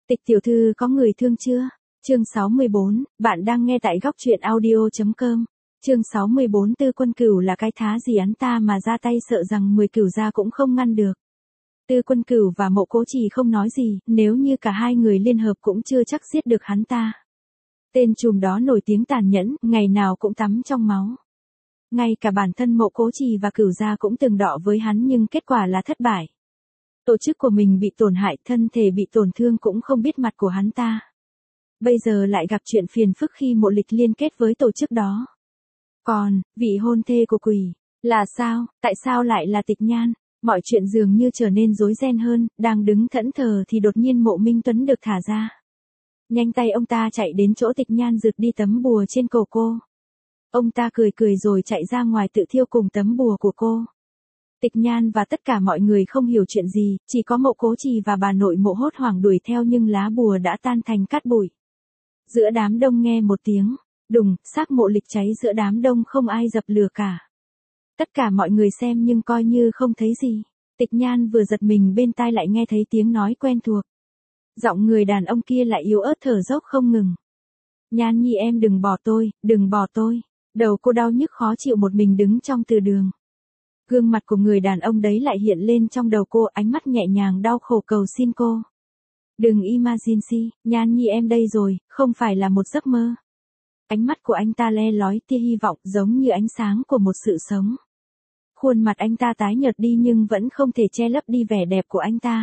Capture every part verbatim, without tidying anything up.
Tịch tiểu thư có người thương chưa? Chương sáu mươi bốn, bạn đang nghe tại góc truyện audio.com. Chương sáu mươi bốn, Tư Quân Cửu là cái thá gì hắn ta mà ra tay, sợ rằng mười cửu gia cũng không ngăn được. Tư Quân Cửu và Mộ Cố Trì không nói gì, nếu như cả hai người liên hợp cũng chưa chắc giết được hắn ta. Tên trùm đó nổi tiếng tàn nhẫn, ngày nào cũng tắm trong máu. Ngay cả bản thân Mộ Cố Trì và Cửu gia cũng từng đọ với hắn nhưng kết quả là thất bại. Tổ chức của mình bị tổn hại, thân thể bị tổn thương cũng không biết mặt của hắn ta. Bây giờ lại gặp chuyện phiền phức khi Mộ Lịch liên kết với tổ chức đó. Còn, vị hôn thê của quỷ, là sao, tại sao lại là Tịch Nhan? Mọi chuyện dường như trở nên rối ren hơn, đang đứng thẫn thờ thì đột nhiên Mộ Minh Tuấn được thả ra. Nhanh tay ông ta chạy đến chỗ Tịch Nhan rực đi tấm bùa trên cổ cô. Ông ta cười cười rồi chạy ra ngoài tự thiêu cùng tấm bùa của cô. Tịch Nhan và tất cả mọi người không hiểu chuyện gì, chỉ có Mộ Cố Trì và bà nội Mộ hốt hoảng đuổi theo nhưng lá bùa đã tan thành cát bụi. Giữa đám đông nghe một tiếng, đùng, xác Mộ Lịch cháy giữa đám đông, không ai dập lửa cả. Tất cả mọi người xem nhưng coi như không thấy gì. Tịch Nhan vừa giật mình bên tai lại nghe thấy tiếng nói quen thuộc. Giọng người đàn ông kia lại yếu ớt thở dốc không ngừng. Nhan Nhi em đừng bỏ tôi, đừng bỏ tôi. Đầu cô đau nhức khó chịu một mình đứng trong từ đường. Gương mặt của người đàn ông đấy lại hiện lên trong đầu cô, ánh mắt nhẹ nhàng đau khổ cầu xin cô. Đừng emergency, Nhan Nhi em đây rồi, không phải là một giấc mơ. Ánh mắt của anh ta le lói tia hy vọng giống như ánh sáng của một sự sống. Khuôn mặt anh ta tái nhợt đi nhưng vẫn không thể che lấp đi vẻ đẹp của anh ta.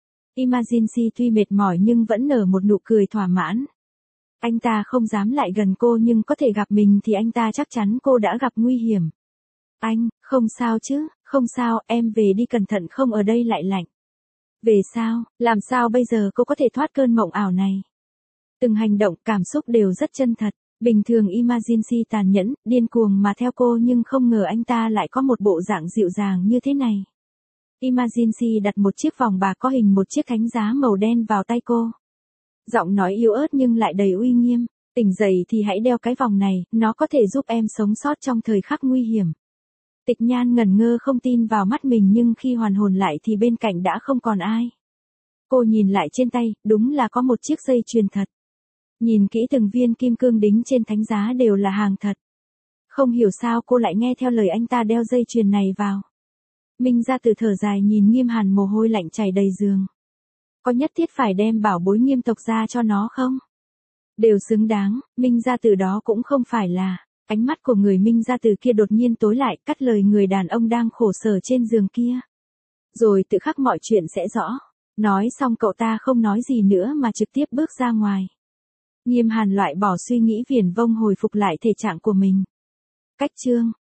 Emergency tuy mệt mỏi nhưng vẫn nở một nụ cười thỏa mãn. Anh ta không dám lại gần cô nhưng có thể gặp mình thì anh ta chắc chắn cô đã gặp nguy hiểm. Anh, không sao chứ, không sao, em về đi cẩn thận không ở đây lại lạnh. Về sao, làm sao bây giờ cô có thể thoát cơn mộng ảo này? Từng hành động, cảm xúc đều rất chân thật. Bình thường Emergency tàn nhẫn, điên cuồng mà theo cô nhưng không ngờ anh ta lại có một bộ dạng dịu dàng như thế này. Emergency đặt một chiếc vòng bạc có hình một chiếc thánh giá màu đen vào tay cô. Giọng nói yếu ớt nhưng lại đầy uy nghiêm. Tỉnh dậy thì hãy đeo cái vòng này, nó có thể giúp em sống sót trong thời khắc nguy hiểm. Tịch Nhan ngẩn ngơ không tin vào mắt mình nhưng khi hoàn hồn lại thì bên cạnh đã không còn ai. Cô nhìn lại trên tay, đúng là có một chiếc dây chuyền thật. Nhìn kỹ từng viên kim cương đính trên thánh giá đều là hàng thật. Không hiểu sao cô lại nghe theo lời anh ta đeo dây chuyền này vào. Minh Gia Tử thở dài nhìn Nghiêm Hàn, mồ hôi lạnh chảy đầy giường. Có nhất thiết phải đem bảo bối Nghiêm tộc ra cho nó không? Đều xứng đáng, Minh Gia Tử đó cũng không phải là. Ánh mắt của người Minh Gia Tử kia đột nhiên tối lại, cắt lời người đàn ông đang khổ sở trên giường kia. Rồi tự khắc mọi chuyện sẽ rõ. Nói xong cậu ta không nói gì nữa mà trực tiếp bước ra ngoài. Nghiêm Hàn loại bỏ suy nghĩ viển vông hồi phục lại thể trạng của mình. Cách chương